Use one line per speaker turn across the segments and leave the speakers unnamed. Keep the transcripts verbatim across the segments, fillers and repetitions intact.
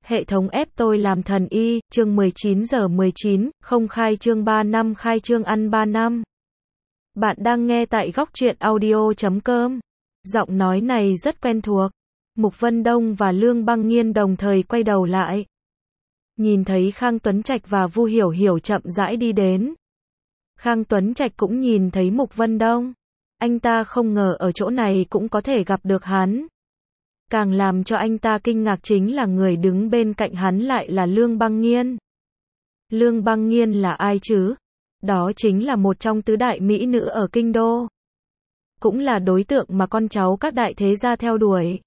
Hệ thống ép tôi làm thần y, chương mười chín giờ mười chín, không khai trương ba năm khai trương ăn ba năm. Bạn đang nghe tại góc truyện audio chấm com. Giọng nói này rất quen thuộc. Mục Vân Đông và Lương Băng Nghiên đồng thời quay đầu lại. Nhìn thấy Khang Tuấn Trạch và Vu Hiểu Hiểu chậm rãi đi đến. Khang Tuấn Trạch cũng nhìn thấy Mục Vân Đông. Anh ta không ngờ ở chỗ này cũng có thể gặp được hắn. Càng làm cho anh ta kinh ngạc chính là người đứng bên cạnh hắn lại là Lương Băng Nghiên. Lương Băng Nghiên là ai chứ? Đó chính là một trong tứ đại mỹ nữ ở kinh đô. Cũng là đối tượng mà con cháu các đại thế gia theo đuổi.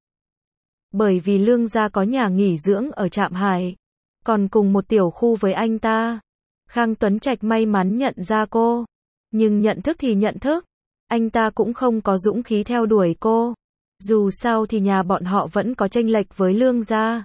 Bởi vì Lương gia có nhà nghỉ dưỡng ở Trạm Hải, còn cùng một tiểu khu với anh ta. Khang Tuấn Trạch may mắn nhận ra cô, nhưng nhận thức thì nhận thức, anh ta cũng không có dũng khí theo đuổi cô. Dù sao thì nhà bọn họ vẫn có chênh lệch với Lương gia.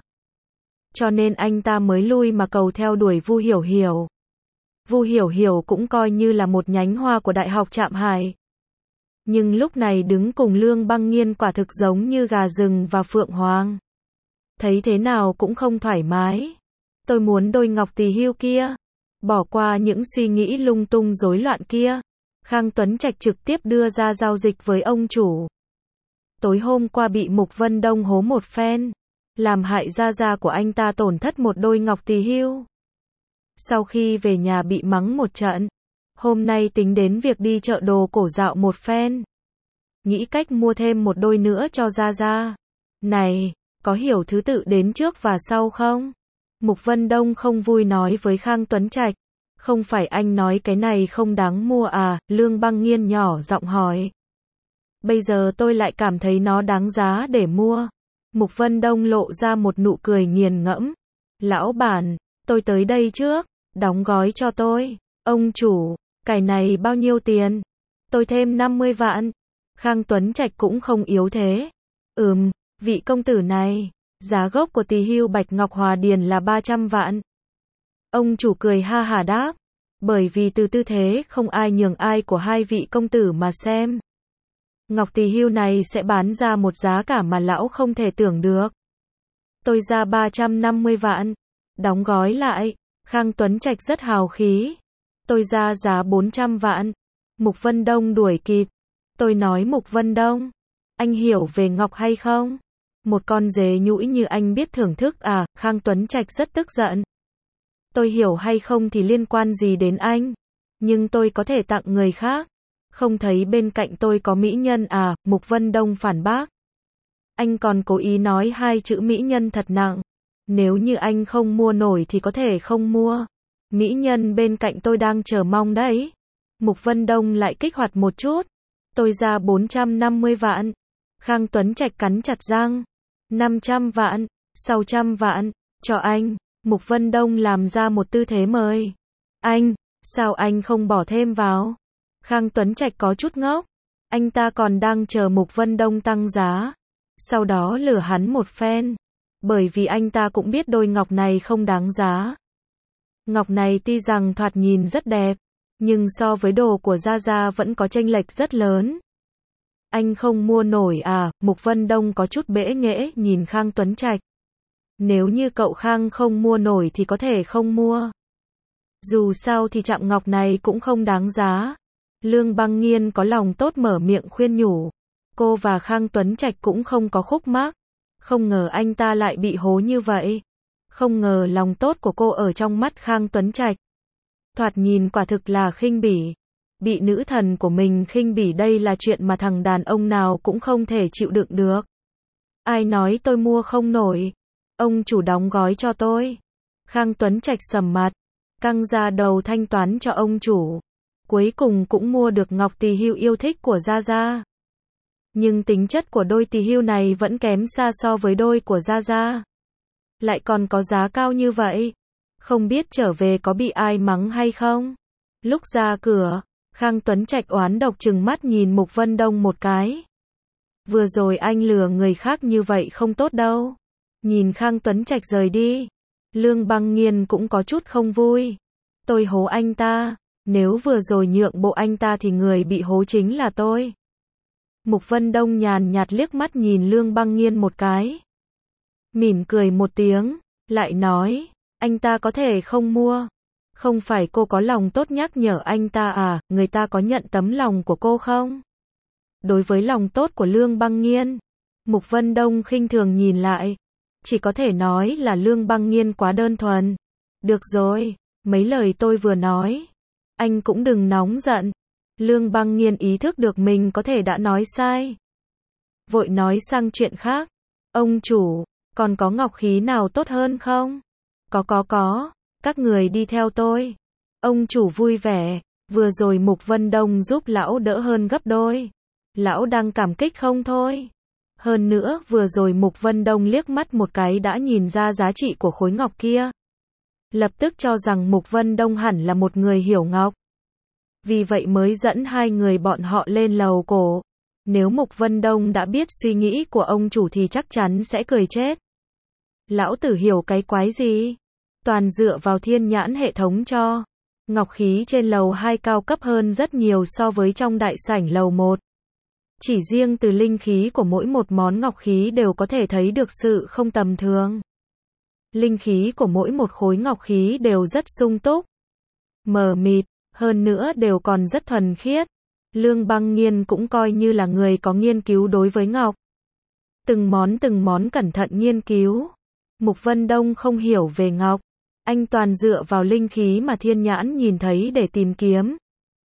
Cho nên anh ta mới lui mà cầu theo đuổi Vu Hiểu Hiểu. Vu Hiểu Hiểu cũng coi như là một nhánh hoa của Đại học Trạm Hải. Nhưng lúc này đứng cùng Lương Băng Nghiên quả thực giống như gà rừng và phượng hoàng. Thấy thế nào cũng không thoải mái. Tôi muốn đôi ngọc tỳ hưu kia. Bỏ qua những suy nghĩ lung tung rối loạn kia. Khang Tuấn Trạch trực tiếp đưa ra giao dịch với ông chủ. Tối hôm qua bị Mục Vân Đông hố một phen, làm hại gia gia của anh ta tổn thất một đôi ngọc tỳ hưu. Sau khi về nhà bị mắng một trận, hôm nay tính đến việc đi chợ đồ cổ dạo một phen. Nghĩ cách mua thêm một đôi nữa cho gia gia. Này, có hiểu thứ tự đến trước và sau không? Mục Vân Đông không vui nói với Khang Tuấn Trạch. Không phải anh nói cái này không đáng mua à? Lương Băng Nghiên nhỏ giọng hỏi. Bây giờ tôi lại cảm thấy nó đáng giá để mua. Mục Vân Đông lộ ra một nụ cười nghiền ngẫm. Lão bản, tôi tới đây trước, đóng gói cho tôi. Ông chủ, cái này bao nhiêu tiền? Tôi thêm năm mươi vạn. Khang Tuấn Trạch cũng không yếu thế. Ừm, vị công tử này, giá gốc của tỳ hưu Bạch Ngọc Hòa Điền là ba trăm vạn. Ông chủ cười ha hả đáp. Bởi vì từ tư thế không ai nhường ai của hai vị công tử mà xem. Ngọc tỳ hưu này sẽ bán ra một giá cả mà lão không thể tưởng được. Tôi ra ba trăm năm mươi vạn. Đóng gói lại. Khang Tuấn Trạch rất hào khí. Tôi ra giá bốn trăm vạn. Mục Vân Đông đuổi kịp. Tôi nói Mục Vân Đông, anh hiểu về ngọc hay không? Một con dế nhũi như anh biết thưởng thức à? Khang Tuấn Trạch rất tức giận. Tôi hiểu hay không thì liên quan gì đến anh? Nhưng tôi có thể tặng người khác. Không thấy bên cạnh tôi có mỹ nhân à? Mục Vân Đông phản bác. Anh còn cố ý nói hai chữ mỹ nhân thật nặng. Nếu như anh không mua nổi thì có thể không mua. Mỹ nhân bên cạnh tôi đang chờ mong đấy. Mục Vân Đông lại kích hoạt một chút. Tôi ra bốn trăm năm mươi vạn. Khang Tuấn Trạch cắn chặt răng. năm trăm vạn, sáu trăm vạn, cho anh. Mục Vân Đông làm ra một tư thế mời. Anh, sao anh không bỏ thêm vào? Khang Tuấn Trạch có chút ngốc. Anh ta còn đang chờ Mục Vân Đông tăng giá. Sau đó lừa hắn một phen. Bởi vì anh ta cũng biết đôi ngọc này không đáng giá. Ngọc này tuy rằng thoạt nhìn rất đẹp, nhưng so với đồ của gia gia vẫn có chênh lệch rất lớn. Anh không mua nổi à? Mục Vân Đông có chút bẽ nghễ nhìn Khang Tuấn Trạch. Nếu như cậu Khang không mua nổi thì có thể không mua. Dù sao thì chạm ngọc này cũng không đáng giá. Lương Băng Nghiên có lòng tốt mở miệng khuyên nhủ. Cô và Khang Tuấn Trạch cũng không có khúc mắc. Không ngờ anh ta lại bị hố như vậy. Không ngờ lòng tốt của cô ở trong mắt Khang Tuấn Trạch. Thoạt nhìn quả thực là khinh bỉ. Bị nữ thần của mình khinh bỉ đây là chuyện mà thằng đàn ông nào cũng không thể chịu đựng được. Ai nói tôi mua không nổi? Ông chủ đóng gói cho tôi. Khang Tuấn Trạch sầm mặt. Căng ra đầu thanh toán cho ông chủ. Cuối cùng cũng mua được ngọc tỳ hưu yêu thích của gia gia. Nhưng tính chất của đôi tỳ hưu này vẫn kém xa so với đôi của gia gia. Lại còn có giá cao như vậy. Không biết trở về có bị ai mắng hay không? Lúc ra cửa, Khang Tuấn Trạch oán độc trừng mắt nhìn Mục Vân Đông một cái. Vừa rồi anh lừa người khác như vậy không tốt đâu. Nhìn Khang Tuấn Trạch rời đi, Lương Băng Nghiên cũng có chút không vui. Tôi hố anh ta, nếu vừa rồi nhượng bộ anh ta thì người bị hố chính là tôi. Mục Vân Đông nhàn nhạt liếc mắt nhìn Lương Băng Nghiên một cái. Mỉm cười một tiếng, lại nói, anh ta có thể không mua. Không phải cô có lòng tốt nhắc nhở anh ta à, người ta có nhận tấm lòng của cô không? Đối với lòng tốt của Lương Băng Nghiên, Mục Vân Đông khinh thường nhìn lại. Chỉ có thể nói là Lương Băng Nghiên quá đơn thuần. Được rồi, mấy lời tôi vừa nói, anh cũng đừng nóng giận. Lương Băng Nghiên ý thức được mình có thể đã nói sai. Vội nói sang chuyện khác. Ông chủ, còn có ngọc khí nào tốt hơn không? Có có có, các người đi theo tôi. Ông chủ vui vẻ, vừa rồi Mục Vân Đông giúp lão đỡ hơn gấp đôi. Lão đang cảm kích không thôi. Hơn nữa, vừa rồi Mục Vân Đông liếc mắt một cái đã nhìn ra giá trị của khối ngọc kia. Lập tức cho rằng Mục Vân Đông hẳn là một người hiểu ngọc. Vì vậy mới dẫn hai người bọn họ lên lầu cổ. Nếu Mục Vân Đông đã biết suy nghĩ của ông chủ thì chắc chắn sẽ cười chết. Lão tử hiểu cái quái gì? Toàn dựa vào thiên nhãn hệ thống cho. Ngọc khí trên lầu hai cao cấp hơn rất nhiều so với trong đại sảnh lầu một. Chỉ riêng từ linh khí của mỗi một món ngọc khí đều có thể thấy được sự không tầm thường. Linh khí của mỗi một khối ngọc khí đều rất sung túc, mờ mịt, hơn nữa đều còn rất thuần khiết. Lương Băng Nghiên cũng coi như là người có nghiên cứu đối với ngọc. Từng món từng món cẩn thận nghiên cứu. Mục Vân Đông không hiểu về ngọc. Anh toàn dựa vào linh khí mà thiên nhãn nhìn thấy để tìm kiếm.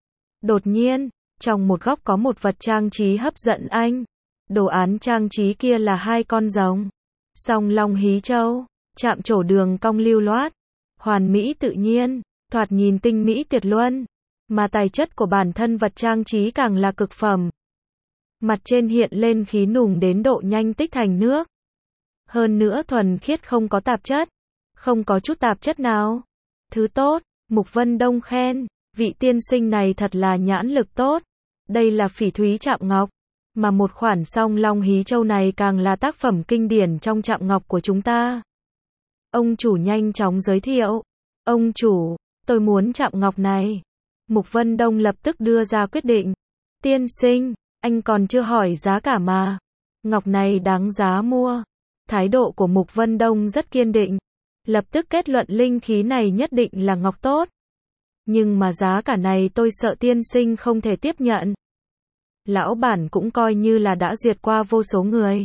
Đột nhiên, trong một góc có một vật trang trí hấp dẫn anh. Đồ án trang trí kia là hai con rồng. Song long hí châu, chạm trổ đường cong lưu loát. Hoàn mỹ tự nhiên, thoạt nhìn tinh mỹ tuyệt luân. Mà tài chất của bản thân vật trang trí càng là cực phẩm. Mặt trên hiện lên khí nùng đến độ nhanh tích thành nước. Hơn nữa thuần khiết không có tạp chất. Không có chút tạp chất nào. Thứ tốt, Mục Vân Đông khen. Vị tiên sinh này thật là nhãn lực tốt. Đây là phỉ thúy chạm ngọc. Mà một khoản song long hí châu này càng là tác phẩm kinh điển trong chạm ngọc của chúng ta. Ông chủ nhanh chóng giới thiệu. Ông chủ, tôi muốn chạm ngọc này. Mục Vân Đông lập tức đưa ra quyết định. Tiên sinh, anh còn chưa hỏi giá cả mà. Ngọc này đáng giá mua. Thái độ của Mục Vân Đông rất kiên định. Lập tức kết luận linh khí này nhất định là ngọc tốt. Nhưng mà giá cả này tôi sợ tiên sinh không thể tiếp nhận. Lão bản cũng coi như là đã duyệt qua vô số người.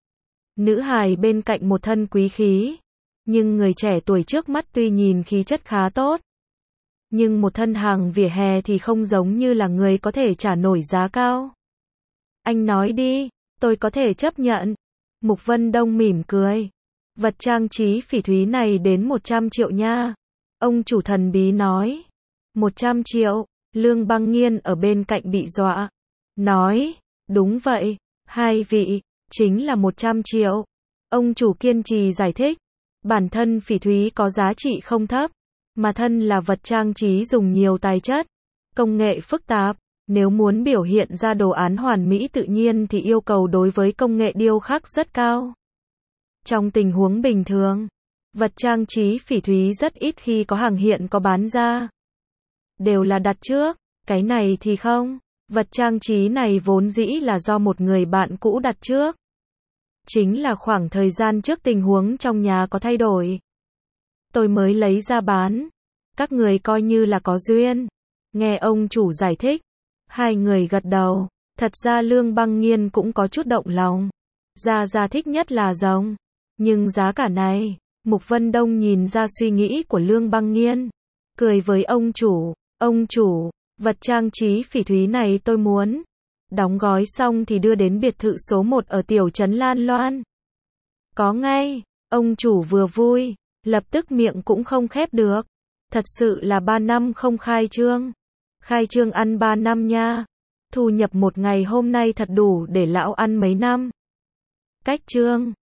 Nữ hài bên cạnh một thân quý khí. Nhưng người trẻ tuổi trước mắt tuy nhìn khí chất khá tốt. Nhưng một thân hàng vỉa hè thì không giống như là người có thể trả nổi giá cao. Anh nói đi, tôi có thể chấp nhận. Mục Vân Đông mỉm cười. Vật trang trí phỉ thúy này đến một trăm triệu nha. Ông chủ thần bí nói. một trăm triệu, Lương Băng Nghiên ở bên cạnh bị dọa. Nói, đúng vậy, hai vị, chính là một trăm triệu. Ông chủ kiên trì giải thích. Bản thân phỉ thúy có giá trị không thấp. Mà thân là vật trang trí dùng nhiều tài chất, công nghệ phức tạp. Nếu muốn biểu hiện ra đồ án hoàn mỹ tự nhiên thì yêu cầu đối với công nghệ điêu khắc rất cao. Trong tình huống bình thường, vật trang trí phỉ thúy rất ít khi có hàng hiện có bán ra. Đều là đặt trước, cái này thì không. Vật trang trí này vốn dĩ là do một người bạn cũ đặt trước. Chính là khoảng thời gian trước tình huống trong nhà có thay đổi. Tôi mới lấy ra bán. Các người coi như là có duyên. Nghe ông chủ giải thích. Hai người gật đầu. Thật ra Lương Băng Nghiên cũng có chút động lòng. Gia Gia thích nhất là rồng. Nhưng giá cả này, Mục Vân Đông nhìn ra suy nghĩ của Lương Băng Nghiên. Cười với ông chủ. Ông chủ, vật trang trí phỉ thúy này tôi muốn. Đóng gói xong thì đưa đến biệt thự số một ở tiểu trấn Lan Loan. Có ngay, ông chủ vừa vui, lập tức miệng cũng không khép được. Thật sự là ba năm không khai trương. Khai trương ăn ba năm nha. Thu nhập một ngày hôm nay thật đủ để lão ăn mấy năm. Cách trương.